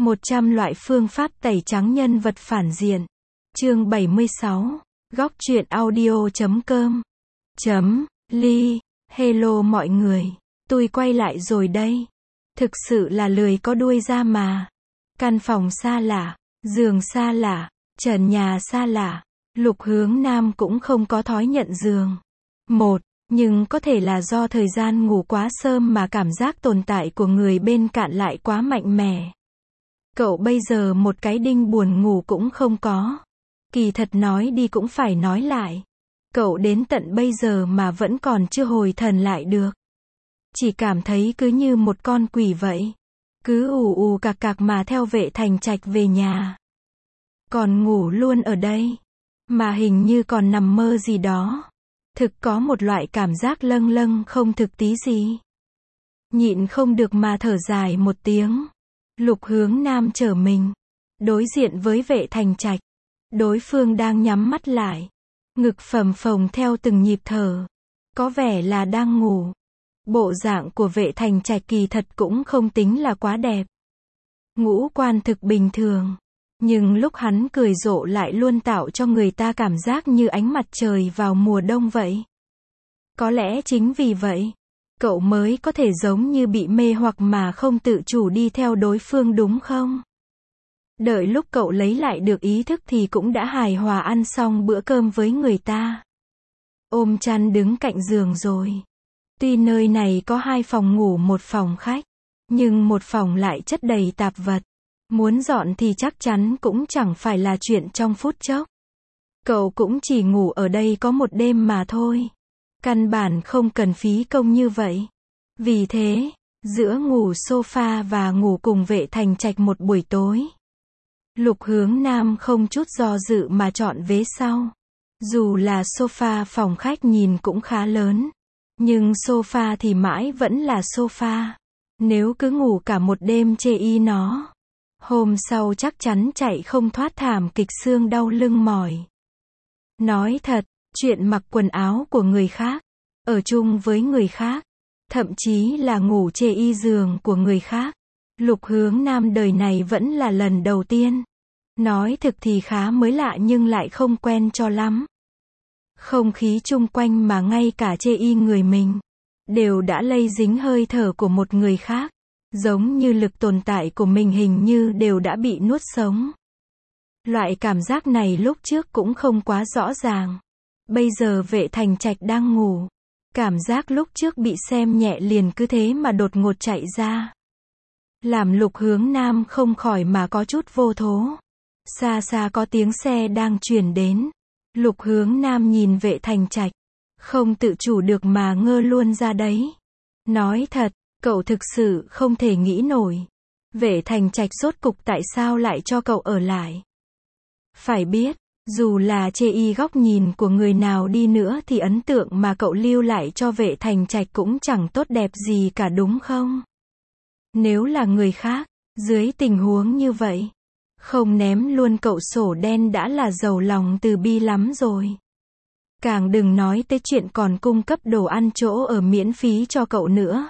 100 loại phương pháp tẩy trắng nhân vật phản diện. Chương 76. Góc truyện audio.com. Ly. Hello mọi người. Tôi quay lại rồi đây. Thực sự là lười có đuôi ra mà. Căn phòng xa lạ, giường xa lạ, trần nhà xa lạ. Lục Hướng Nam cũng không có thói nhận giường. Nhưng có thể là do thời gian ngủ quá sớm mà cảm giác tồn tại của người bên cạnh lại quá mạnh mẽ. Cậu bây giờ một cái đinh buồn ngủ cũng không có. Kỳ thật nói đi cũng phải nói lại. Cậu đến tận bây giờ mà vẫn còn chưa hồi thần lại được. Chỉ cảm thấy cứ như một con quỷ vậy. Cứ ù ù cạc cạc mà theo Vệ Thành Trạch về nhà. Còn ngủ luôn ở đây. Mà hình như còn nằm mơ gì đó. Thực có một loại cảm giác lâng lâng không thực tí gì. Nhịn không được mà thở dài một tiếng. Lục Hướng Nam trở mình. Đối diện với Vệ Thành Trạch. Đối phương đang nhắm mắt lại. Ngực phập phồng theo từng nhịp thở. Có vẻ là đang ngủ. Bộ dạng của Vệ Thành Trạch kỳ thật cũng không tính là quá đẹp. Ngũ quan thực bình thường. Nhưng lúc hắn cười rộ lại luôn tạo cho người ta cảm giác như ánh mặt trời vào mùa đông vậy. Có lẽ chính vì vậy, cậu mới có thể giống như bị mê hoặc mà không tự chủ đi theo đối phương đúng không? Đợi lúc cậu lấy lại được ý thức thì cũng đã hài hòa ăn xong bữa cơm với người ta. Ôm chăn đứng cạnh giường rồi. Tuy nơi này có 2 phòng ngủ một phòng khách, nhưng một phòng lại chất đầy tạp vật. Muốn dọn thì chắc chắn cũng chẳng phải là chuyện trong phút chốc. Cậu cũng chỉ ngủ ở đây có một đêm mà thôi. Căn bản không cần phí công như vậy. Vì thế, giữa ngủ sofa và ngủ cùng Vệ Thành Trạch một buổi tối, Lục Hướng Nam không chút do dự mà chọn vế sau. Dù là sofa phòng khách nhìn cũng khá lớn, nhưng sofa thì mãi vẫn là sofa. Nếu cứ ngủ cả một đêm chê y nó, hôm sau chắc chắn chạy không thoát thảm kịch xương đau lưng mỏi. Nói thật, chuyện mặc quần áo của người khác, ở chung với người khác, thậm chí là ngủ chê y giường của người khác, Lục Hướng Nam đời này vẫn là lần đầu tiên. Nói thực thì khá mới lạ nhưng lại không quen cho lắm. Không khí chung quanh mà ngay cả chê y người mình, đều đã lây dính hơi thở của một người khác. Giống như lực tồn tại của mình hình như đều đã bị nuốt sống. Loại cảm giác này lúc trước cũng không quá rõ ràng. Bây giờ Vệ Thành Trạch đang ngủ. Cảm giác lúc trước bị xem nhẹ liền cứ thế mà đột ngột chạy ra. Làm Lục Hướng Nam không khỏi mà có chút vô thố. Xa xa có tiếng xe đang chuyển đến. Lục Hướng Nam nhìn Vệ Thành Trạch, không tự chủ được mà ngơ luôn ra đấy. Nói thật, cậu thực sự không thể nghĩ nổi. Vệ Thành Trạch rốt cục tại sao lại cho cậu ở lại. Phải biết, dù là chê y góc nhìn của người nào đi nữa thì ấn tượng mà cậu lưu lại cho Vệ Thành Trạch cũng chẳng tốt đẹp gì cả đúng không? Nếu là người khác, dưới tình huống như vậy, không ném luôn cậu sổ đen đã là giàu lòng từ bi lắm rồi. Càng đừng nói tới chuyện còn cung cấp đồ ăn chỗ ở miễn phí cho cậu nữa.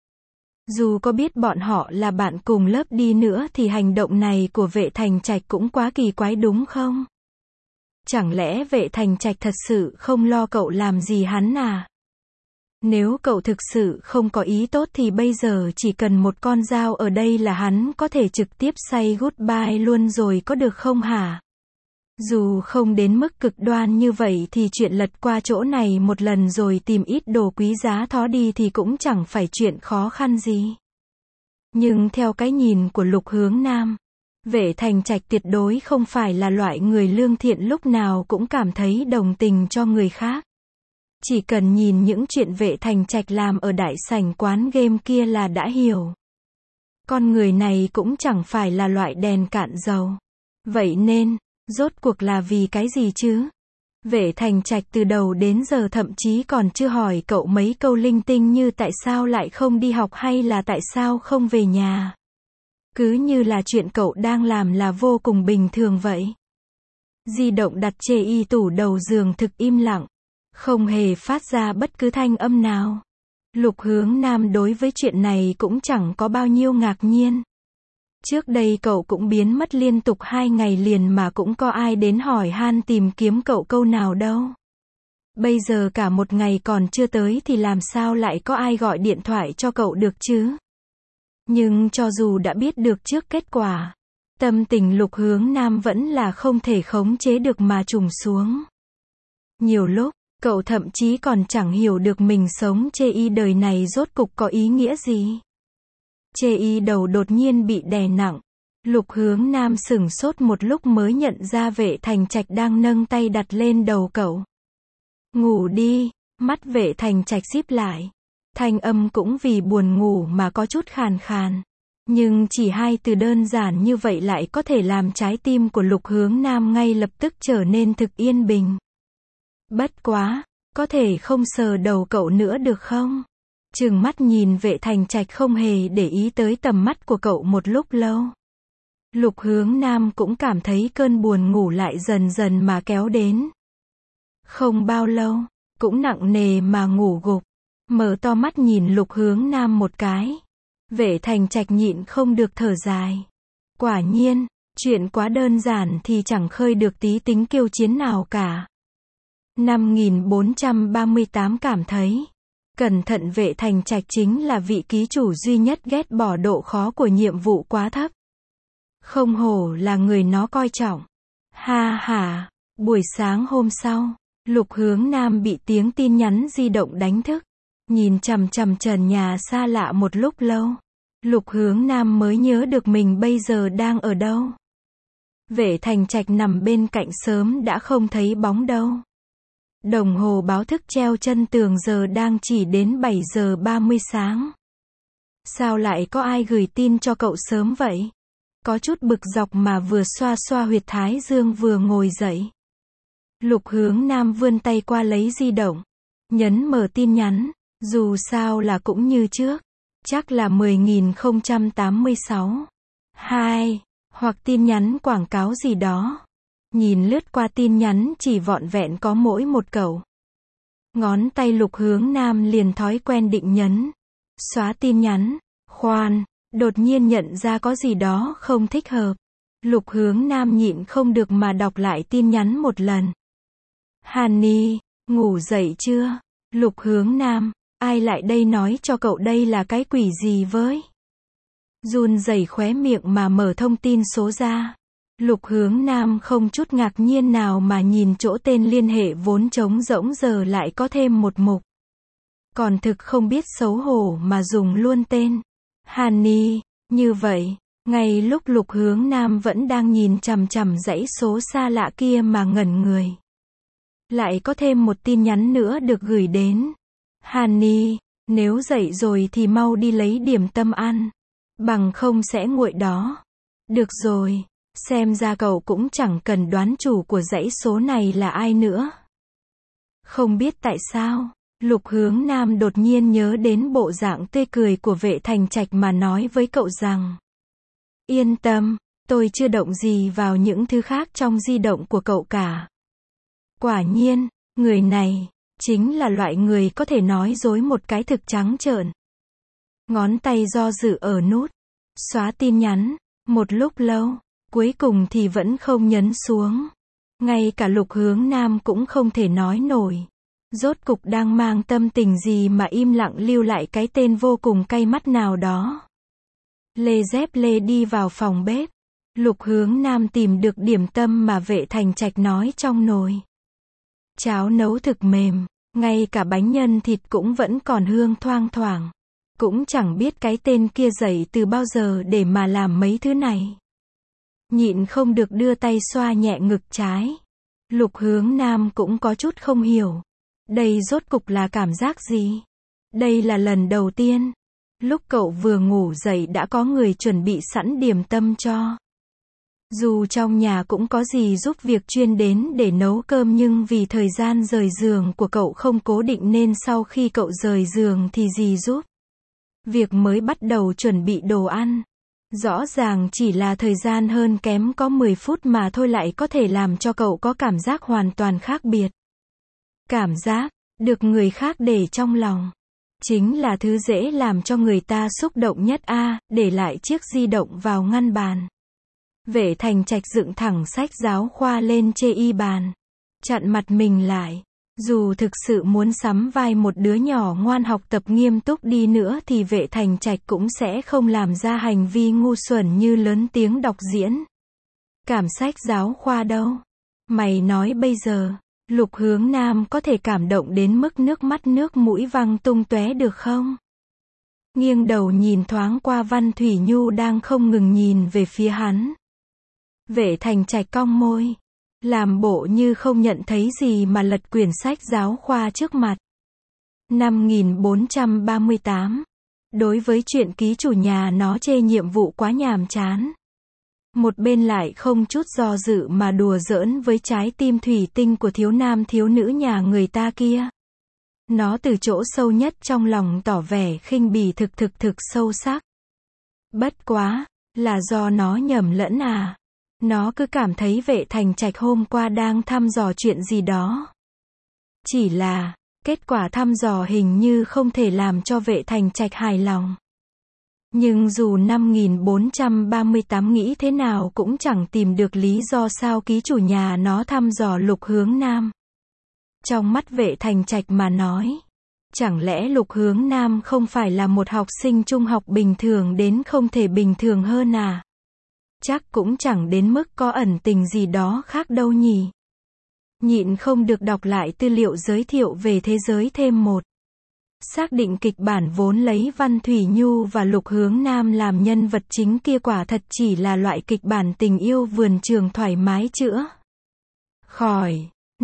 Dù có biết bọn họ là bạn cùng lớp đi nữa thì hành động này của Vệ Thành Trạch cũng quá kỳ quái đúng không? Chẳng lẽ Vệ Thành Trạch thật sự không lo cậu làm gì hắn à? Nếu cậu thực sự không có ý tốt thì bây giờ chỉ cần một con dao ở đây là hắn có thể trực tiếp say goodbye luôn rồi có được không hả? Dù không đến mức cực đoan như vậy thì chuyện lật qua chỗ này một lần rồi tìm ít đồ quý giá thó đi thì cũng chẳng phải chuyện khó khăn gì. Nhưng theo cái nhìn của Lục Hướng Nam, Vệ Thành Trạch tuyệt đối không phải là loại người lương thiện lúc nào cũng cảm thấy đồng tình cho người khác. Chỉ cần nhìn những chuyện Vệ Thành Trạch làm ở đại sảnh quán game kia là đã hiểu. Con người này cũng chẳng phải là loại đèn cạn dầu. Vậy nên, rốt cuộc là vì cái gì chứ? Vệ Thành Trạch từ đầu đến giờ thậm chí còn chưa hỏi cậu mấy câu linh tinh như tại sao lại không đi học hay là tại sao không về nhà. Cứ như là chuyện cậu đang làm là vô cùng bình thường vậy. Di động đặt chê y tủ đầu giường thực im lặng, không hề phát ra bất cứ thanh âm nào. Lục Hướng Nam đối với chuyện này cũng chẳng có bao nhiêu ngạc nhiên. Trước đây cậu cũng biến mất liên tục 2 ngày liền mà cũng có ai đến hỏi han tìm kiếm cậu câu nào đâu. Bây giờ cả một ngày còn chưa tới thì làm sao lại có ai gọi điện thoại cho cậu được chứ? Nhưng cho dù đã biết được trước kết quả, tâm tình Lục Hướng Nam vẫn là không thể khống chế được mà trùng xuống. Nhiều lúc, cậu thậm chí còn chẳng hiểu được mình sống chê y đời này rốt cục có ý nghĩa gì. Chê y đầu đột nhiên bị đè nặng. Lục Hướng Nam sửng sốt một lúc mới nhận ra Vệ Thành Trạch đang nâng tay đặt lên đầu cậu. Ngủ đi, mắt Vệ Thành Trạch díp lại. Thanh âm cũng vì buồn ngủ mà có chút khàn khàn. Nhưng chỉ 2 từ đơn giản như vậy lại có thể làm trái tim của Lục Hướng Nam ngay lập tức trở nên thực yên bình. Bất quá, có thể không sờ đầu cậu nữa được không? Trừng mắt nhìn Vệ Thành Trạch không hề để ý tới tầm mắt của cậu một lúc lâu. Lục Hướng Nam cũng cảm thấy cơn buồn ngủ lại dần dần mà kéo đến. Không bao lâu, cũng nặng nề mà ngủ gục. Mở to mắt nhìn Lục Hướng Nam một cái. Vệ Thành Trạch nhịn không được thở dài. Quả nhiên, chuyện quá đơn giản thì chẳng khơi được tí tính kiêu chiến nào cả. 5438 cảm thấy, cẩn thận Vệ Thành Trạch chính là vị ký chủ duy nhất ghét bỏ độ khó của nhiệm vụ quá thấp. Không hổ là người nó coi trọng. Ha ha, buổi sáng hôm sau, Lục Hướng Nam bị tiếng tin nhắn di động đánh thức. Nhìn chằm chằm trần nhà xa lạ một lúc lâu, Lục Hướng Nam mới nhớ được mình bây giờ đang ở đâu. Vệ Thành Trạch nằm bên cạnh sớm đã không thấy bóng đâu. Đồng hồ báo thức treo chân tường giờ đang chỉ đến 7 giờ 30 sáng. Sao lại có ai gửi tin cho cậu sớm vậy? Có chút bực dọc mà vừa xoa xoa huyệt thái dương vừa ngồi dậy. Lục Hướng Nam vươn tay qua lấy di động, nhấn mở tin nhắn, dù sao là cũng như trước, chắc là 10.086. 2, hoặc tin nhắn quảng cáo gì đó. Nhìn lướt qua tin nhắn chỉ vọn vẹn có mỗi một cậu. Ngón tay Lục Hướng Nam liền thói quen định nhấn xóa tin nhắn. Khoan, đột nhiên nhận ra có gì đó không thích hợp. Lục Hướng Nam nhịn không được mà đọc lại tin nhắn một lần. Honey, ngủ dậy chưa? Lục Hướng Nam, ai lại đây nói cho cậu đây là cái quỷ gì với? Run rẩy khóe miệng mà mở thông tin số ra. Lục Hướng Nam không chút ngạc nhiên nào mà nhìn chỗ tên liên hệ vốn trống rỗng giờ lại có thêm một mục. Còn thực không biết xấu hổ mà dùng luôn tên Honey, như vậy, ngay lúc Lục Hướng Nam vẫn đang nhìn chằm chằm dãy số xa lạ kia mà ngẩn người. Lại có thêm một tin nhắn nữa được gửi đến. Honey, nếu dậy rồi thì mau đi lấy điểm tâm ăn. Bằng không sẽ nguội đó. Được rồi, xem ra cậu cũng chẳng cần đoán chủ của dãy số này là ai nữa. Không biết tại sao, Lục Hướng Nam đột nhiên nhớ đến bộ dạng tươi cười của Vệ Thành Trạch mà nói với cậu rằng: Yên tâm, tôi chưa động gì vào những thứ khác trong di động của cậu cả. Quả nhiên, người này chính là loại người có thể nói dối một cái thực trắng trợn. Ngón tay do dự ở nút xóa tin nhắn, một lúc lâu, cuối cùng thì vẫn không nhấn xuống. Ngay cả Lục Hướng Nam cũng không thể nói nổi. Rốt cục đang mang tâm tình gì mà im lặng lưu lại cái tên vô cùng cay mắt nào đó. Lê dép lê đi vào phòng bếp. Lục Hướng Nam tìm được điểm tâm mà Vệ Thành Trạch nói trong nồi. Cháo nấu thực mềm, ngay cả bánh nhân thịt cũng vẫn còn hương thoang thoảng. Cũng chẳng biết cái tên kia dậy từ bao giờ để mà làm mấy thứ này. Nhịn không được đưa tay xoa nhẹ ngực trái. Lục Hướng Nam cũng có chút không hiểu. Đây rốt cục là cảm giác gì? Đây là lần đầu tiên. Lúc cậu vừa ngủ dậy đã có người chuẩn bị sẵn điểm tâm cho. Dù trong nhà cũng có gì giúp việc chuyên đến để nấu cơm nhưng vì thời gian rời giường của cậu không cố định nên sau khi cậu rời giường thì dì giúp việc mới bắt đầu chuẩn bị đồ ăn. Rõ ràng chỉ là thời gian hơn kém có 10 phút mà thôi lại có thể làm cho cậu có cảm giác hoàn toàn khác biệt. Cảm giác được người khác để trong lòng. Chính là thứ dễ làm cho người ta xúc động nhất để lại chiếc di động vào ngăn bàn. Vệ Thành Trạch dựng thẳng sách giáo khoa lên chê y bàn. Chặn mặt mình lại. Dù thực sự muốn sắm vai một đứa nhỏ ngoan học tập nghiêm túc đi nữa thì Vệ Thành Trạch cũng sẽ không làm ra hành vi ngu xuẩn như lớn tiếng đọc diễn. Cảm sách giáo khoa đâu? Mày nói bây giờ, Lục Hướng Nam có thể cảm động đến mức nước mắt nước mũi văng tung tóe được không? Nghiêng đầu nhìn thoáng qua Văn Thủy Nhu đang không ngừng nhìn về phía hắn. Vệ Thành Trạch cong môi, làm bộ như không nhận thấy gì mà lật quyển sách giáo khoa trước mặt. 5438. Đối với chuyện ký chủ nhà nó chê nhiệm vụ quá nhàm chán. Một bên lại không chút do dự mà đùa giỡn với trái tim thủy tinh của thiếu nam thiếu nữ nhà người ta kia. Nó từ chỗ sâu nhất trong lòng tỏ vẻ khinh bỉ thực sâu sắc. Bất quá, là do nó nhầm lẫn Nó cứ cảm thấy Vệ Thành Trạch hôm qua đang thăm dò chuyện gì đó. Chỉ là, kết quả thăm dò hình như không thể làm cho Vệ Thành Trạch hài lòng. Nhưng dù 5438 nghĩ thế nào cũng chẳng tìm được lý do sao ký chủ nhà nó thăm dò Lục Hướng Nam. Trong mắt Vệ Thành Trạch mà nói, chẳng lẽ Lục Hướng Nam không phải là một học sinh trung học bình thường đến không thể bình thường hơn Chắc cũng chẳng đến mức có ẩn tình gì đó khác đâu nhỉ. Nhịn không được đọc lại tư liệu giới thiệu về thế giới thêm một. Xác định kịch bản vốn lấy Văn Thủy Nhu và Lục Hướng Nam làm nhân vật chính kia quả thật chỉ là loại kịch bản tình yêu vườn trường thoải mái chữa khỏi.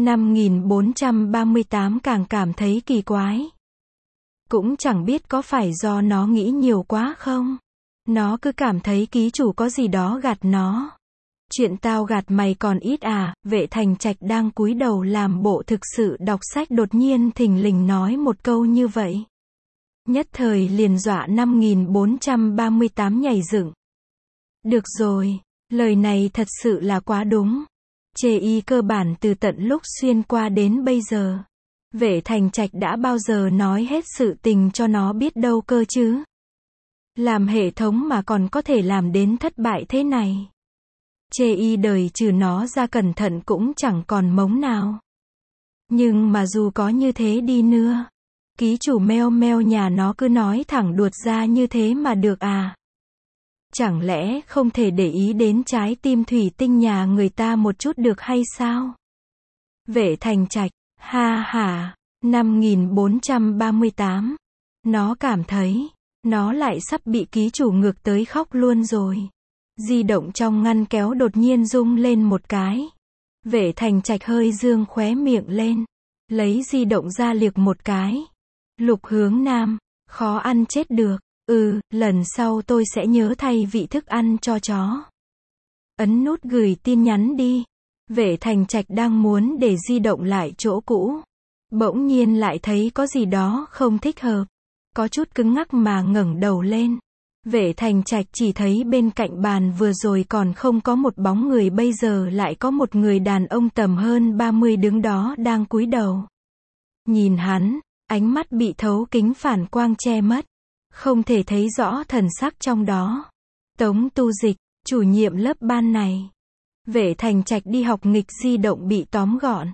5438 càng cảm thấy kỳ quái. Cũng chẳng biết có phải do nó nghĩ nhiều quá không. Nó cứ cảm thấy ký chủ có gì đó gạt nó. Chuyện tao gạt mày còn ít Vệ Thành Trạch đang cúi đầu làm bộ thực sự đọc sách đột nhiên thình lình nói một câu như vậy. Nhất thời liền dọa 5438 nhảy dựng. Được rồi, lời này thật sự là quá đúng. Chê y cơ bản từ tận lúc xuyên qua đến bây giờ. Vệ Thành Trạch đã bao giờ nói hết sự tình cho nó biết đâu cơ chứ. Làm hệ thống mà còn có thể làm đến thất bại thế này. Chê y đời trừ nó ra cẩn thận cũng chẳng còn mống nào. Nhưng mà dù có như thế đi nữa, ký chủ meo meo nhà nó cứ nói thẳng đuột ra như thế mà được Chẳng lẽ không thể để ý đến trái tim thủy tinh nhà người ta một chút được hay sao? Vệ Thành Trạch, ha ha, 5438. Nó cảm thấy, nó lại sắp bị ký chủ ngược tới khóc luôn rồi. Di động trong ngăn kéo đột nhiên rung lên một cái. Vệ Thành Trạch hơi dương khóe miệng lên. Lấy di động ra liệc một cái. Lục Hướng Nam, khó ăn chết được. Lần sau tôi sẽ nhớ thay vị thức ăn cho chó. Ấn nút gửi tin nhắn đi. Vệ Thành Trạch đang muốn để di động lại chỗ cũ. Bỗng nhiên lại thấy có gì đó không thích hợp. Có chút cứng ngắc mà ngẩng đầu lên. Vệ Thành Trạch chỉ thấy bên cạnh bàn vừa rồi còn không có một bóng người, bây giờ lại có một người đàn ông tầm hơn 30 đứng đó đang cúi đầu. Nhìn hắn, ánh mắt bị thấu kính phản quang che mất. Không thể thấy rõ thần sắc trong đó. Tống Tu Dịch, chủ nhiệm lớp ban này. Vệ Thành Trạch đi học nghịch di động bị tóm gọn.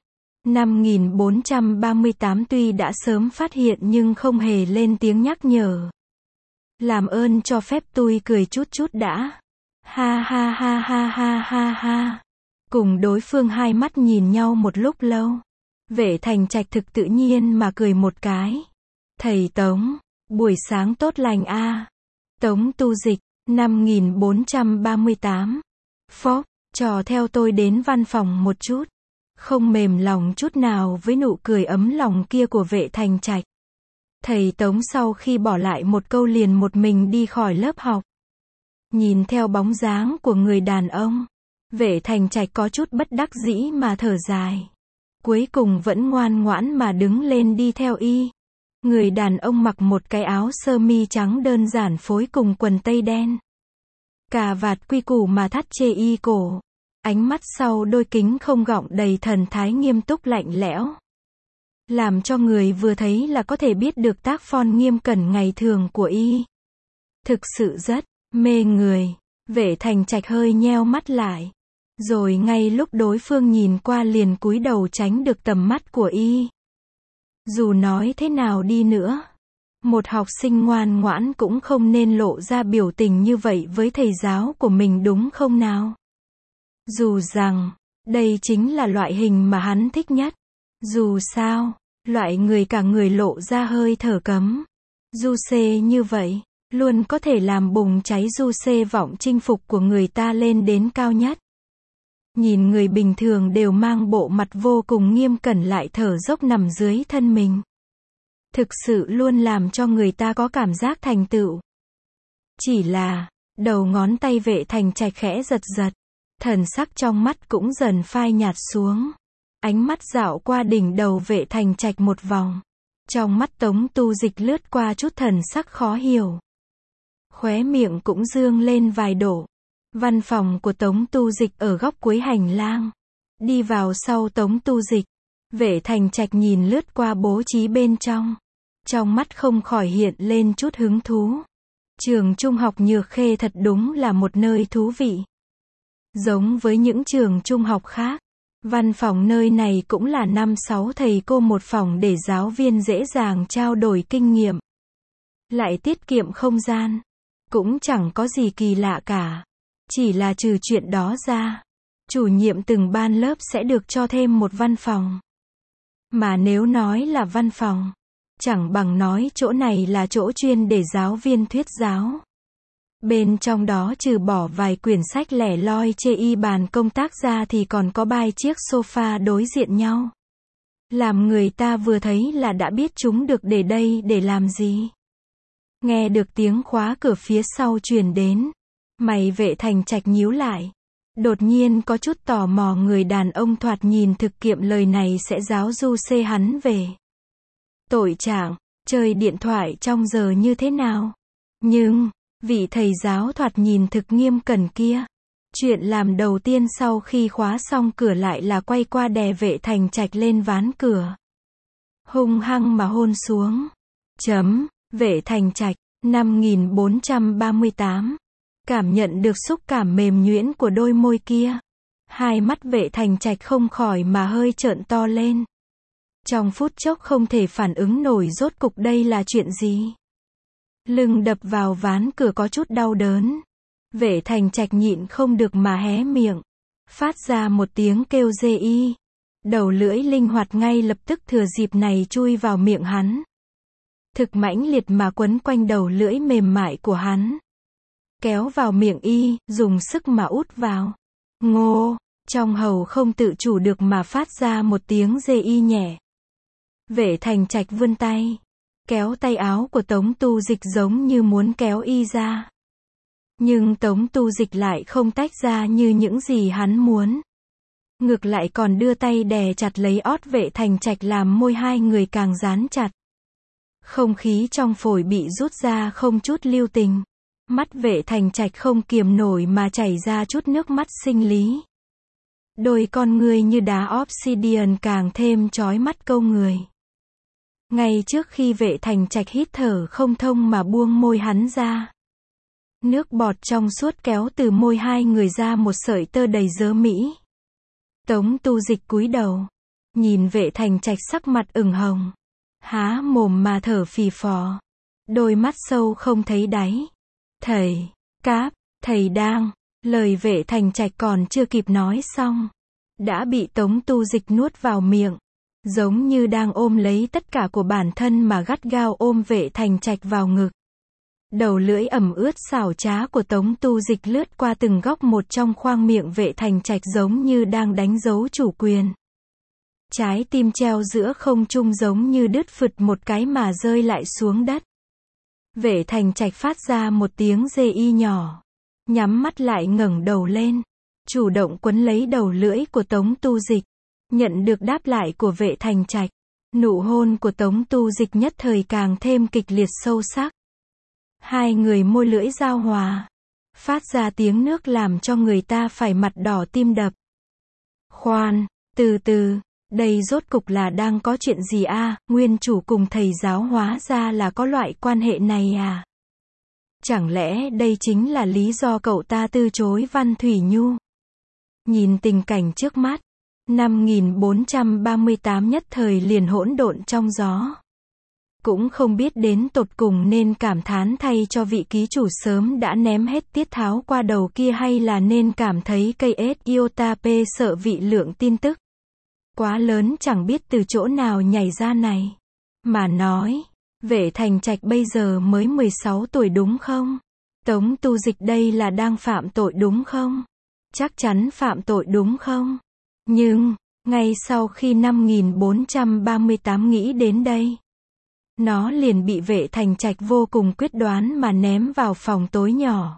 5438 tuy đã sớm phát hiện nhưng không hề lên tiếng nhắc nhở. Làm ơn cho phép tôi cười chút đã. Ha ha ha ha ha ha ha. Cùng đối phương hai mắt nhìn nhau một lúc lâu. Vệ Thành Trạch thực tự nhiên mà cười một cái. Thầy Tống, buổi sáng tốt lành Tống Tu Dịch, 5438. Phốc, trò theo tôi đến văn phòng một chút. Không mềm lòng chút nào với nụ cười ấm lòng kia của Vệ Thành Trạch. Thầy Tống sau khi bỏ lại một câu liền một mình đi khỏi lớp học. Nhìn theo bóng dáng của người đàn ông, Vệ Thành Trạch có chút bất đắc dĩ mà thở dài. Cuối cùng vẫn ngoan ngoãn mà đứng lên đi theo y. Người đàn ông mặc một cái áo sơ mi trắng đơn giản phối cùng quần tây đen. Cà vạt quy củ mà thắt chê y cổ. Ánh mắt sau đôi kính không gọng đầy thần thái nghiêm túc lạnh lẽo. làm cho người vừa thấy là có thể biết được tác phong nghiêm cẩn ngày thường của y. Thực sự rất mê người. Vệ Thành Trạch hơi nheo mắt lại. Rồi ngay lúc đối phương nhìn qua liền cúi đầu tránh được tầm mắt của y. Dù nói thế nào đi nữa, một học sinh ngoan ngoãn cũng không nên lộ ra biểu tình như vậy với thầy giáo của mình đúng không nào? Dù rằng, đây chính là loại hình mà hắn thích nhất. Dù sao, loại người cả người lộ ra hơi thở cấm, du xê như vậy, luôn có thể làm bùng cháy du xê vọng chinh phục của người ta lên đến cao nhất. Nhìn người bình thường đều mang bộ mặt vô cùng nghiêm cẩn lại thở dốc nằm dưới thân mình. Thực sự luôn làm cho người ta có cảm giác thành tựu. Chỉ là, đầu ngón tay Vệ Thành Trạch khẽ giật giật, thần sắc trong mắt cũng dần phai nhạt xuống. Ánh mắt dạo qua đỉnh đầu Vệ Thành Trạch một vòng. Trong mắt Tống Tu Dịch lướt qua chút thần sắc khó hiểu. Khóe miệng cũng dương lên vài độ. Văn phòng của Tống Tu Dịch ở góc cuối hành lang. Đi vào sau Tống Tu Dịch, Vệ Thành Trạch nhìn lướt qua bố trí bên trong. Trong mắt không khỏi hiện lên chút hứng thú. Trường trung học Nhược Khê thật đúng là một nơi thú vị. Giống với những trường trung học khác, văn phòng nơi này cũng là 5-6 thầy cô một phòng để giáo viên dễ dàng trao đổi kinh nghiệm. Lại tiết kiệm không gian. Cũng chẳng có gì kỳ lạ cả. Chỉ là trừ chuyện đó ra, chủ nhiệm từng ban lớp sẽ được cho thêm một văn phòng. Mà nếu nói là văn phòng, chẳng bằng nói chỗ này là chỗ chuyên để giáo viên thuyết giáo. Bên trong đó trừ bỏ vài quyển sách lẻ loi chê y bàn công tác ra thì còn có 3 chiếc sofa đối diện nhau. Làm người ta vừa thấy là đã biết chúng được để đây để làm gì. Nghe được tiếng khóa cửa phía sau truyền đến. Mày Vệ Thành Trạch nhíu lại. Đột nhiên có chút tò mò người đàn ông thoạt nhìn thực kiệm lời này sẽ giáo du xê hắn về. Tội trạng, chơi điện thoại trong giờ như thế nào? Nhưng, vị thầy giáo thoạt nhìn thực nghiêm cẩn kia. Chuyện làm đầu tiên sau khi khóa xong cửa lại là quay qua đè Vệ Thành Trạch lên ván cửa. Hung hăng mà hôn xuống. Vệ Thành Trạch, 5438. Cảm nhận được xúc cảm mềm nhuyễn của đôi môi kia. Hai mắt Vệ Thành Trạch không khỏi mà hơi trợn to lên. Trong phút chốc không thể phản ứng nổi rốt cục đây là chuyện gì. Lưng đập vào ván cửa có chút đau đớn. Vệ Thành Trạch nhịn không được mà hé miệng. Phát ra một tiếng kêu dê y. Đầu lưỡi linh hoạt ngay lập tức thừa dịp này chui vào miệng hắn. Thực mãnh liệt mà quấn quanh đầu lưỡi mềm mại của hắn. Kéo vào miệng y, dùng sức mà út vào. Ngô, trong hầu không tự chủ được mà phát ra một tiếng dê y nhẹ. Vệ Thành Trạch vươn tay, kéo tay áo của Tống Tu Dịch giống như muốn kéo y ra. Nhưng Tống Tu Dịch lại không tách ra như những gì hắn muốn. Ngược lại còn đưa tay đè chặt lấy ót Vệ Thành Trạch làm môi hai người càng dán chặt. Không khí trong phổi bị rút ra không chút lưu tình. Mắt Vệ Thành Trạch không kiềm nổi mà chảy ra chút nước mắt sinh lý. Đôi con người như đá obsidian càng thêm chói mắt câu người. Ngay trước khi Vệ Thành Trạch hít thở không thông mà buông môi hắn ra. Nước bọt trong suốt kéo từ môi hai người ra một sợi tơ đầy dớ mỹ. Tống Tu Dịch cúi đầu, nhìn Vệ Thành Trạch sắc mặt ửng hồng, há mồm mà thở phì phò, đôi mắt sâu không thấy đáy. Thầy, thầy đang, lời Vệ Thành Trạch còn chưa kịp nói xong, đã bị Tống Tu Dịch nuốt vào miệng, giống như đang ôm lấy tất cả của bản thân mà gắt gao ôm Vệ Thành Trạch vào ngực. Đầu lưỡi ẩm ướt xảo trá của Tống Tu Dịch lướt qua từng góc một trong khoang miệng Vệ Thành Trạch giống như đang đánh dấu chủ quyền. Trái tim treo giữa không trung giống như đứt phụt một cái mà rơi lại xuống đất. Vệ Thành Trạch phát ra một tiếng dê y nhỏ, nhắm mắt lại ngẩng đầu lên, chủ động quấn lấy đầu lưỡi của Tống Tu Dịch. Nhận được đáp lại của Vệ Thành Trạch, nụ hôn của Tống Tu Dịch nhất thời càng thêm kịch liệt sâu sắc. Hai người môi lưỡi giao hòa, phát ra tiếng nước làm cho người ta phải mặt đỏ tim đập. Khoan, từ từ, Đây rốt cục là đang có chuyện gì a? Nguyên chủ cùng thầy giáo hóa ra là có loại quan hệ này à? Chẳng lẽ đây chính là lý do cậu ta từ chối Văn Thủy Nhu? Nhìn tình cảnh trước mắt, 5438 nhất thời liền hỗn độn trong gió. Cũng không biết đến tột cùng nên cảm thán thay cho vị ký chủ sớm đã ném hết tiết tháo qua đầu kia hay là nên cảm thấy cây ếch iota p sợ vị lượng tin tức quá lớn chẳng biết từ chỗ nào nhảy ra này. Mà nói, Vệ Thành Trạch bây giờ mới 16 tuổi đúng không? Tống Tu Dịch đây là đang phạm tội đúng không? Chắc chắn phạm tội đúng không? Nhưng, ngay sau khi 5438 nghĩ đến đây, nó liền bị Vệ Thành Trạch vô cùng quyết đoán mà ném vào phòng tối nhỏ.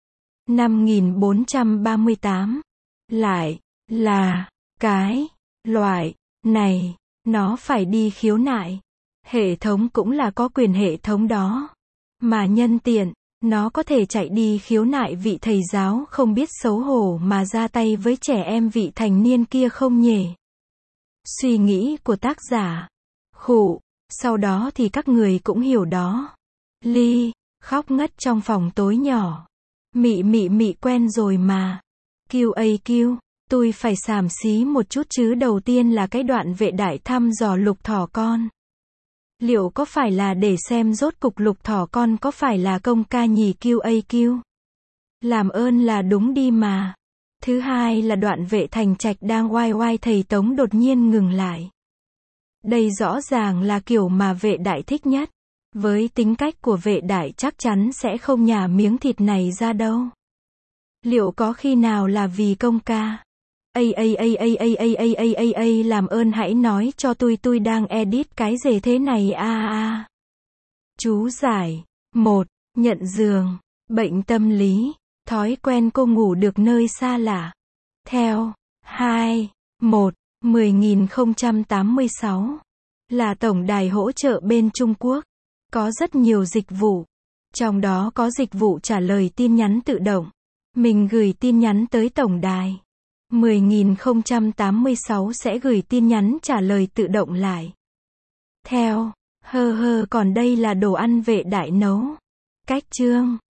5438 lại là cái loại này, nó phải đi khiếu nại. Hệ thống cũng là có quyền hệ thống đó. Mà nhân tiện, nó có thể chạy đi khiếu nại vị thầy giáo không biết xấu hổ mà ra tay với trẻ em vị thành niên kia không nhỉ? Suy nghĩ của tác giả. Khụ, sau đó thì các người cũng hiểu đó. Ly, khóc ngất trong phòng tối nhỏ. Mị quen rồi mà. QAQ, tôi phải xàm xí một chút chứ đầu tiên là cái đoạn Vệ Đại thăm dò Lục Thỏ Con. Liệu có phải là để xem rốt cục Lục Thỏ Con có phải là công ca nhì QAQ? Làm ơn là đúng đi mà. Thứ hai là đoạn Vệ Thành Trạch đang oai oai thầy Tống đột nhiên ngừng lại. Đây rõ ràng là kiểu mà Vệ Đại thích nhất. Với tính cách của Vệ Đại chắc chắn sẽ không nhả miếng thịt này ra đâu. Liệu có khi nào là vì công ca? Làm ơn hãy nói cho tôi đang edit cái gì thế này a. Chú giải. 1. Nhận giường. Bệnh tâm lý. Thói quen cô ngủ được nơi xa lạ. Theo. 2. 1. 10086. Là tổng đài hỗ trợ bên Trung Quốc. Có rất nhiều dịch vụ. Trong đó có dịch vụ trả lời tin nhắn tự động. Mình gửi tin nhắn tới tổng đài. 10086 sẽ gửi tin nhắn trả lời tự động lại. Theo. Còn đây là đồ ăn Vệ Đại nấu. Cách chương.